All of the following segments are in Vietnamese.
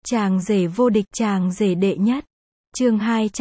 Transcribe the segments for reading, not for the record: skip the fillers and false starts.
Chàng rể vô địch, chàng rể đệ nhất. Chương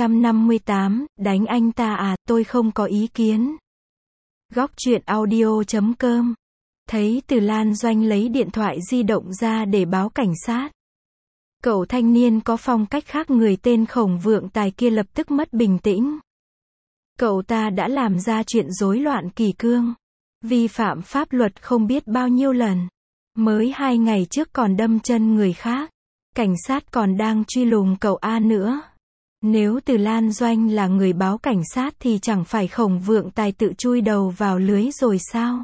258, đánh anh ta à, tôi không có ý kiến. Góc truyện audio.com. Thấy Từ Lan Doanh lấy điện thoại di động ra để báo cảnh sát. Cậu thanh niên có phong cách khác người tên Khổng Vượng Tài kia lập tức mất bình tĩnh. Cậu ta đã làm ra chuyện rối loạn kỷ cương, vi phạm pháp luật không biết bao nhiêu lần. Mới 2 ngày trước còn đâm chân người khác. Cảnh sát còn đang truy lùng cậu A nữa. Nếu Từ Lan Doanh là người báo cảnh sát thì chẳng phải Khổng Vượng Tài tự chui đầu vào lưới rồi sao?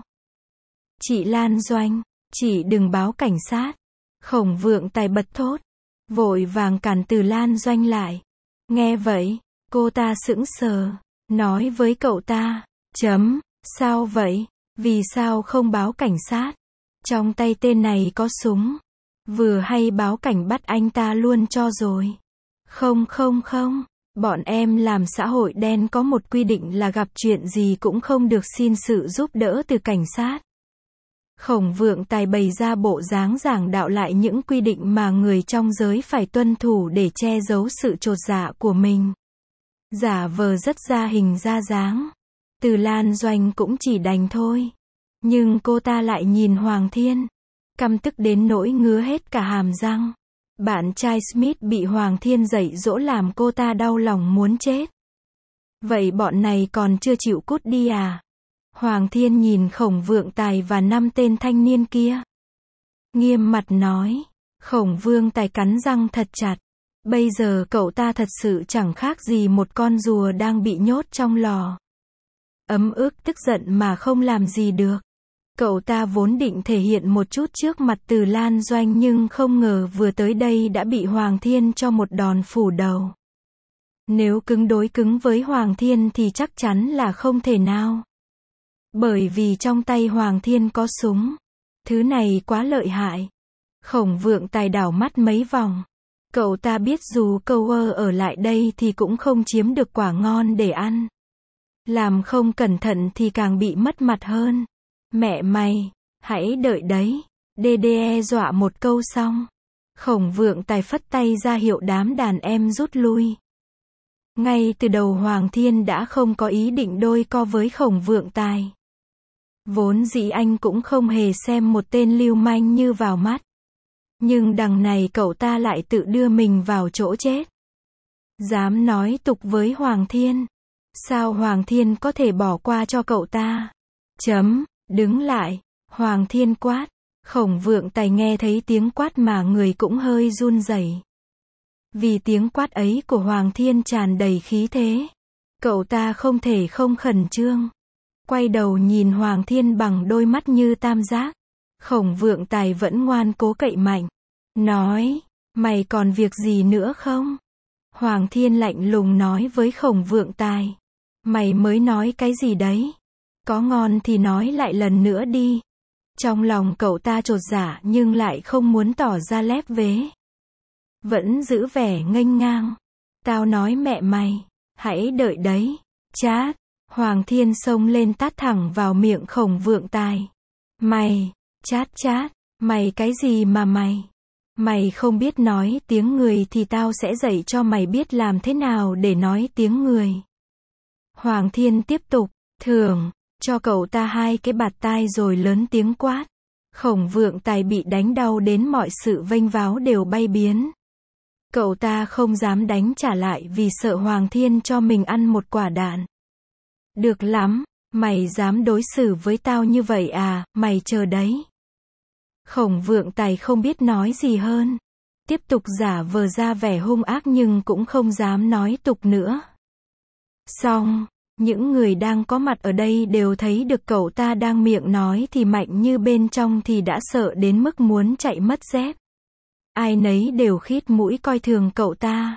Chị Lan Doanh, chị đừng báo cảnh sát. Khổng Vượng Tài bật thốt, vội vàng cản Từ Lan Doanh lại. Nghe vậy, cô ta sững sờ, nói với cậu ta, sao vậy? Vì sao không báo cảnh sát? Trong tay tên này có súng. Vừa hay báo cảnh bắt anh ta luôn cho rồi. Không, bọn em làm xã hội đen có một quy định là gặp chuyện gì cũng không được xin sự giúp đỡ từ cảnh sát. Khổng Vượng Tài bày ra bộ dáng giảng đạo lại những quy định mà người trong giới phải tuân thủ để che giấu sự chột dạ của mình. Giả vờ rất ra hình ra dáng. Từ Lan Doanh cũng chỉ đành thôi. Nhưng cô ta lại nhìn Hoàng Thiên, căm tức đến nỗi ngứa hết cả hàm răng. Bạn trai Smith bị Hoàng Thiên dạy dỗ làm cô ta đau lòng muốn chết. Vậy bọn này còn chưa chịu cút đi à? Hoàng Thiên nhìn Khổng Vượng Tài và 5 tên thanh niên kia. Nghiêm mặt nói. Khổng Vượng Tài cắn răng thật chặt. Bây giờ cậu ta thật sự chẳng khác gì một con rùa đang bị nhốt trong lò. Ấm ức tức giận mà không làm gì được. Cậu ta vốn định thể hiện một chút trước mặt Từ Lan Doanh nhưng không ngờ vừa tới đây đã bị Hoàng Thiên cho một đòn phủ đầu. Nếu cứng đối cứng với Hoàng Thiên thì chắc chắn là không thể nào. Bởi vì trong tay Hoàng Thiên có súng. Thứ này quá lợi hại. Khổng Vượng Tài đảo mắt mấy vòng. Cậu ta biết dù câu ở lại đây thì cũng không chiếm được quả ngon để ăn. Làm không cẩn thận thì càng bị mất mặt hơn. Mẹ mày, hãy đợi đấy. Đe dọa một câu xong. Khổng Vượng Tài phất tay ra hiệu đám đàn em rút lui. Ngay từ đầu Hoàng Thiên đã không có ý định đôi co với Khổng Vượng Tài. Vốn dĩ anh cũng không hề xem một tên lưu manh như vào mắt. Nhưng đằng này cậu ta lại tự đưa mình vào chỗ chết. Dám nói tục với Hoàng Thiên. Sao Hoàng Thiên có thể bỏ qua cho cậu ta? Đứng lại. Hoàng Thiên quát. Khổng Vượng Tài nghe thấy tiếng quát mà người cũng hơi run rẩy. Vì tiếng quát ấy của Hoàng Thiên tràn đầy khí thế. Cậu ta không thể không khẩn trương. Quay đầu nhìn Hoàng Thiên bằng đôi mắt như tam giác. Khổng Vượng Tài vẫn ngoan cố cậy mạnh. Nói, mày còn việc gì nữa không? Hoàng Thiên lạnh lùng nói với Khổng Vượng Tài. Mày mới nói cái gì đấy? Có ngon thì nói lại lần nữa đi. Trong lòng cậu ta chột dạ nhưng lại không muốn tỏ ra lép vế. Vẫn giữ vẻ nghênh ngang. Tao nói mẹ mày, hãy đợi đấy. Chát. Hoàng Thiên xông lên tát thẳng vào miệng Khổng Vượng Tài. Mày, chát, mày cái gì mà mày? Mày không biết nói tiếng người thì tao sẽ dạy cho mày biết làm thế nào để nói tiếng người. Hoàng Thiên tiếp tục, thưởng cho cậu ta 2 cái bạt tai rồi lớn tiếng quát. Khổng Vượng Tài bị đánh đau đến mọi sự vênh váo đều bay biến. Cậu ta không dám đánh trả lại vì sợ Hoàng Thiên cho mình ăn một quả đạn. Được lắm, mày dám đối xử với tao như vậy à, mày chờ đấy. Khổng Vượng Tài không biết nói gì hơn. Tiếp tục giả vờ ra vẻ hung ác nhưng cũng không dám nói tục nữa. Xong, những người đang có mặt ở đây đều thấy được cậu ta đang miệng nói thì mạnh như bên trong thì đã sợ đến mức muốn chạy mất dép. Ai nấy đều khít mũi coi thường cậu ta.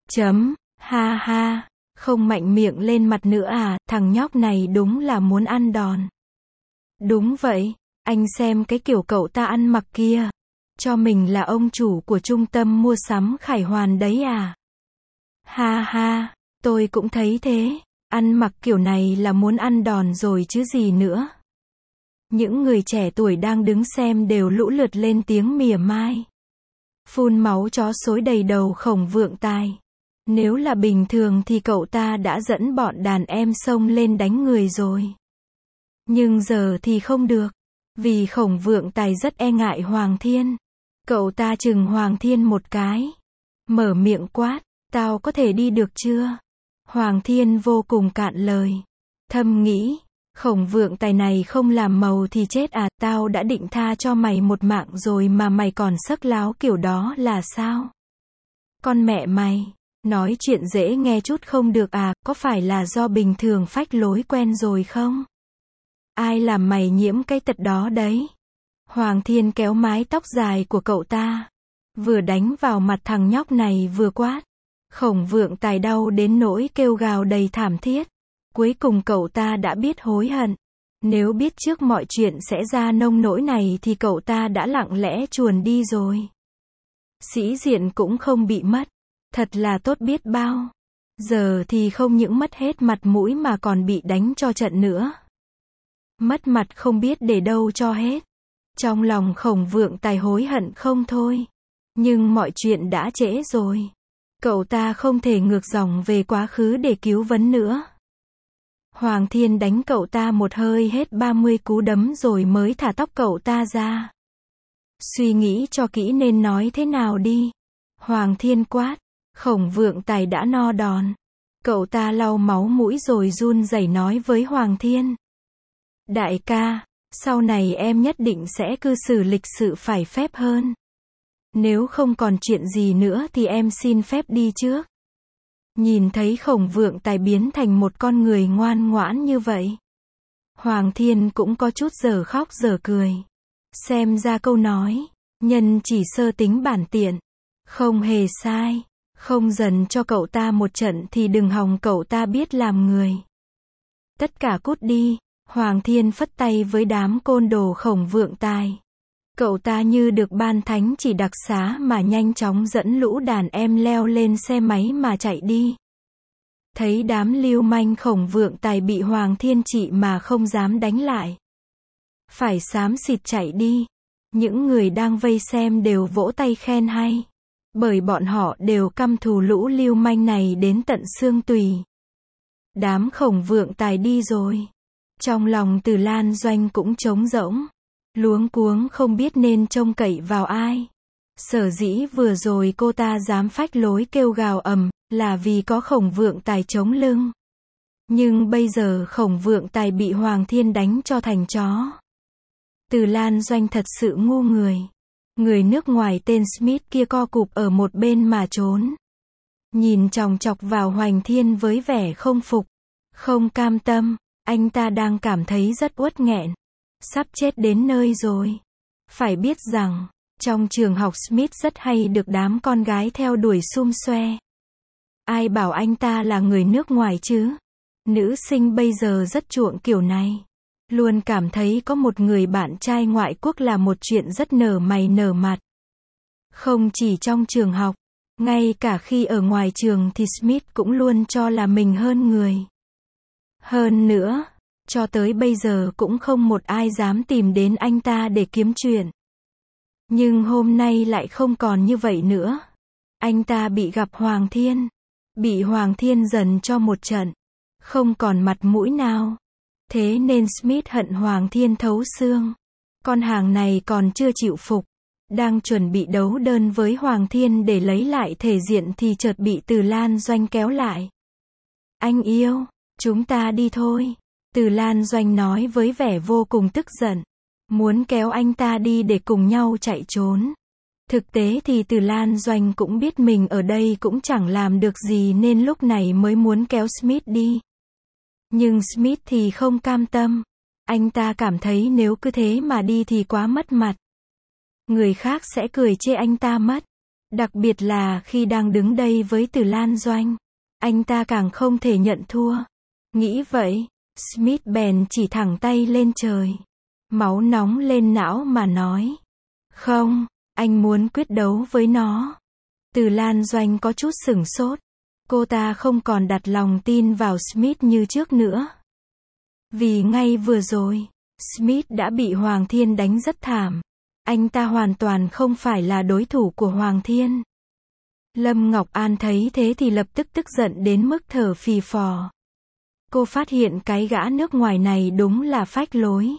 Ha, không mạnh miệng lên mặt nữa à, thằng nhóc này đúng là muốn ăn đòn. Đúng vậy, anh xem cái kiểu cậu ta ăn mặc kia. Cho mình là ông chủ của trung tâm mua sắm Khải Hoàn đấy à. Ha, tôi cũng thấy thế. Ăn mặc kiểu này là muốn ăn đòn rồi chứ gì nữa. Những người trẻ tuổi đang đứng xem đều lũ lượt lên tiếng mỉa mai. phun máu chó xối đầy đầu Khổng Vượng Tài. Nếu là bình thường thì cậu ta đã dẫn bọn đàn em xông lên đánh người rồi. Nhưng giờ thì không được. Vì Khổng Vượng Tài rất e ngại Hoàng Thiên. Cậu ta chừng Hoàng Thiên một cái. Mở miệng quát, tao có thể đi được chưa? Hoàng Thiên vô cùng cạn lời. Thầm nghĩ, Khổng Vượng Tài này không làm màu thì chết à, tao đã định tha cho mày một mạng rồi mà mày còn sấc láo kiểu đó là sao? Con mẹ mày, nói chuyện dễ nghe chút không được à, có phải là do bình thường phách lối quen rồi không? Ai làm mày nhiễm cái tật đó đấy? Hoàng Thiên kéo mái tóc dài của cậu ta, vừa đánh vào mặt thằng nhóc này vừa quát. Khổng Vượng Tài đau đến nỗi kêu gào đầy thảm thiết. Cuối cùng cậu ta đã biết hối hận. Nếu biết trước mọi chuyện sẽ ra nông nỗi này thì cậu ta đã lặng lẽ chuồn đi rồi. Sĩ diện cũng không bị mất. Thật là tốt biết bao. Giờ thì không những mất hết mặt mũi mà còn bị đánh cho trận nữa. Mất mặt không biết để đâu cho hết. Trong lòng Khổng Vượng Tài hối hận không thôi. Nhưng mọi chuyện đã trễ rồi. Cậu ta không thể ngược dòng về quá khứ để cứu vấn nữa. Hoàng Thiên đánh cậu ta một hơi hết 30 cú đấm rồi mới thả tóc cậu ta ra. Suy nghĩ cho kỹ nên nói thế nào đi. Hoàng Thiên quát. Khổng Vượng Tài đã no đòn. Cậu ta lau máu mũi rồi run rẩy nói với Hoàng Thiên. Đại ca, sau này em nhất định sẽ cư xử lịch sự phải phép hơn. Nếu không còn chuyện gì nữa thì em xin phép đi trước. Nhìn thấy Khổng Vượng Tài biến thành một con người ngoan ngoãn như vậy. Hoàng Thiên cũng có chút dở khóc dở cười. Xem ra câu nói, nhân chỉ sơ tính bản tiện. Không hề sai. Không dần cho cậu ta một trận thì đừng hòng cậu ta biết làm người. Tất cả cút đi. Hoàng Thiên phất tay với đám côn đồ Khổng Vượng Tài. Cậu ta như được ban thánh chỉ đặc xá mà nhanh chóng dẫn lũ đàn em leo lên xe máy mà chạy đi. Thấy đám lưu manh Khổng Vượng Tài bị Hoàng Thiên trị mà không dám đánh lại. Phải xám xịt chạy đi. Những người đang vây xem đều vỗ tay khen hay. Bởi bọn họ đều căm thù lũ lưu manh này đến tận xương tùy. Đám Khổng Vượng Tài đi rồi. Trong lòng Từ Lan Doanh cũng trống rỗng. Luống cuống không biết nên trông cậy vào ai. Sở dĩ vừa rồi cô ta dám phách lối kêu gào ầm, là vì có Khổng Vượng Tài chống lưng. Nhưng bây giờ Khổng Vượng Tài bị Hoàng Thiên đánh cho thành chó. Từ Lan Doanh thật sự ngu người. Người nước ngoài tên Smith kia co cụp ở một bên mà trốn. Nhìn chòng chọc vào Hoành Thiên với vẻ không phục, không cam tâm. Anh ta đang cảm thấy rất uất nghẹn. Sắp chết đến nơi rồi. Phải biết rằng, trong trường học Smith rất hay được đám con gái theo đuổi sum xoe. Ai bảo anh ta là người nước ngoài chứ? Nữ sinh bây giờ rất chuộng kiểu này. Luôn cảm thấy có một người bạn trai ngoại quốc là một chuyện rất nở mày nở mặt. Không chỉ trong trường học, ngay cả khi ở ngoài trường thì Smith cũng luôn cho là mình hơn người. Hơn nữa, cho tới bây giờ cũng không một ai dám tìm đến anh ta để kiếm chuyện. Nhưng hôm nay lại không còn như vậy nữa. Anh ta bị gặp Hoàng Thiên. Bị Hoàng Thiên dần cho một trận. Không còn mặt mũi nào. Thế nên Smith hận Hoàng Thiên thấu xương. Con hàng này còn chưa chịu phục. Đang chuẩn bị đấu đơn với Hoàng Thiên để lấy lại thể diện thì chợt bị Từ Lan Doanh kéo lại. Anh yêu, chúng ta đi thôi. Từ Lan Doanh nói với vẻ vô cùng tức giận. Muốn kéo anh ta đi để cùng nhau chạy trốn. Thực tế thì Từ Lan Doanh cũng biết mình ở đây cũng chẳng làm được gì nên lúc này mới muốn kéo Smith đi. Nhưng Smith thì không cam tâm. Anh ta cảm thấy nếu cứ thế mà đi thì quá mất mặt. Người khác sẽ cười chê anh ta mất. Đặc biệt là khi đang đứng đây với Từ Lan Doanh. Anh ta càng không thể nhận thua. Nghĩ vậy, Smith bèn chỉ thẳng tay lên trời. Máu nóng lên não mà nói. Không, anh muốn quyết đấu với nó. Từ Lan Doanh có chút sửng sốt. Cô ta không còn đặt lòng tin vào Smith như trước nữa. Vì ngay vừa rồi, Smith đã bị Hoàng Thiên đánh rất thảm. Anh ta hoàn toàn không phải là đối thủ của Hoàng Thiên. Lâm Ngọc An thấy thế thì lập tức tức giận đến mức thở phì phò. Cô phát hiện cái gã nước ngoài này đúng là phách lối.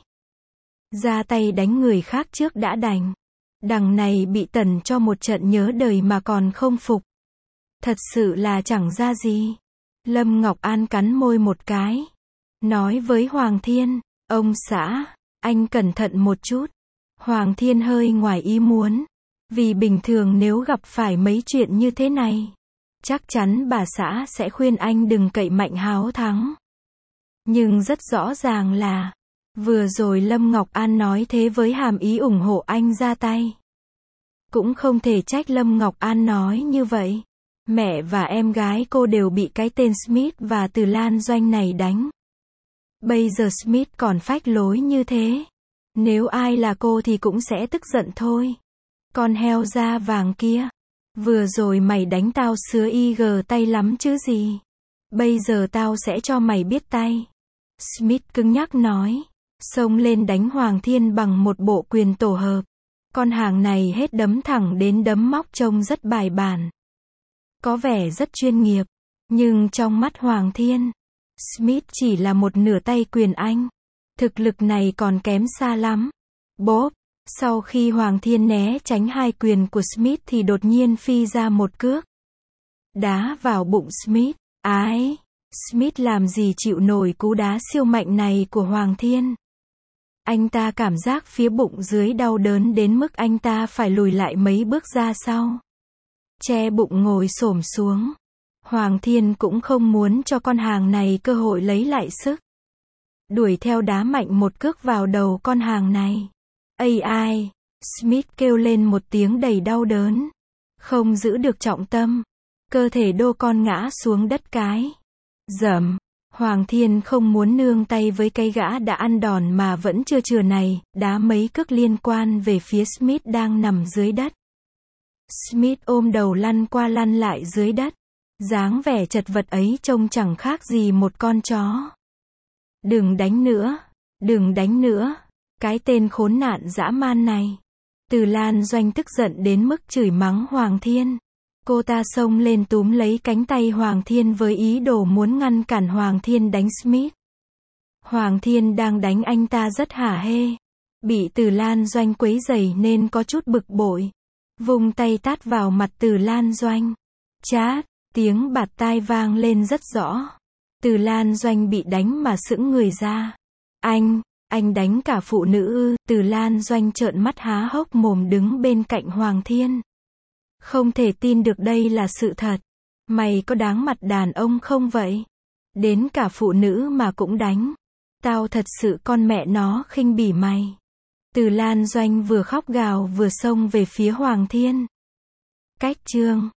Ra tay đánh người khác trước đã đành. Đằng này bị tẩn cho một trận nhớ đời mà còn không phục. Thật sự là chẳng ra gì. Lâm Ngọc An cắn môi một cái. Nói với Hoàng Thiên, ông xã, anh cẩn thận một chút. Hoàng Thiên hơi ngoài ý muốn. Vì bình thường nếu gặp phải mấy chuyện như thế này, chắc chắn bà xã sẽ khuyên anh đừng cậy mạnh háo thắng. Nhưng rất rõ ràng là, vừa rồi Lâm Ngọc An nói thế với hàm ý ủng hộ anh ra tay. Cũng không thể trách Lâm Ngọc An nói như vậy. Mẹ và em gái cô đều bị cái tên Smith và Từ Lan Doanh này đánh. Bây giờ Smith còn phách lối như thế. Nếu ai là cô thì cũng sẽ tức giận thôi. Con heo da vàng kia. Vừa rồi mày đánh tao sứa IG tay lắm chứ gì. Bây giờ tao sẽ cho mày biết tay. Smith cứng nhắc nói. Xông lên đánh Hoàng Thiên bằng một bộ quyền tổ hợp. Con hàng này hết đấm thẳng đến đấm móc trông rất bài bản. Có vẻ rất chuyên nghiệp. Nhưng trong mắt Hoàng Thiên, Smith chỉ là một nửa tay quyền Anh. Thực lực này còn kém xa lắm. Bốp. Sau khi Hoàng Thiên né tránh hai quyền của Smith thì đột nhiên phi ra một cước. Đá vào bụng Smith. Ái! Smith làm gì chịu nổi cú đá siêu mạnh này của Hoàng Thiên. Anh ta cảm giác phía bụng dưới đau đớn đến mức anh ta phải lùi lại mấy bước ra sau. Che bụng ngồi xổm xuống. Hoàng Thiên cũng không muốn cho con hàng này cơ hội lấy lại sức. Đuổi theo đá mạnh một cước vào đầu con hàng này. Ai! Smith kêu lên một tiếng đầy đau đớn. Không giữ được trọng tâm. Cơ thể đô con ngã xuống đất cái. Dầm. Hoàng Thiên không muốn nương tay với cái gã đã ăn đòn mà vẫn chưa chừa này, đá mấy cước liên quan về phía Smith đang nằm dưới đất. Smith ôm đầu lăn qua lăn lại dưới đất. Dáng vẻ chật vật ấy trông chẳng khác gì một con chó. Đừng đánh nữa. Đừng đánh nữa. Cái tên khốn nạn dã man này. Từ Lan Doanh tức giận đến mức chửi mắng Hoàng Thiên. Cô ta xông lên túm lấy cánh tay Hoàng Thiên với ý đồ muốn ngăn cản Hoàng Thiên đánh Smith. Hoàng Thiên đang đánh anh ta rất hả hê. Bị Từ Lan Doanh quấy rầy nên có chút bực bội. Vung tay tát vào mặt Từ Lan Doanh. Chát, tiếng bạt tai vang lên rất rõ. Từ Lan Doanh bị đánh mà sững người ra. Anh đánh cả phụ nữ ư? Từ Lan Doanh trợn mắt há hốc mồm đứng bên cạnh Hoàng Thiên. Không thể tin được đây là sự thật. Mày có đáng mặt đàn ông không vậy? Đến cả phụ nữ mà cũng đánh. Tao thật sự con mẹ nó khinh bỉ mày. Từ Lan Doanh vừa khóc gào vừa xông về phía Hoàng Thiên. Cách chương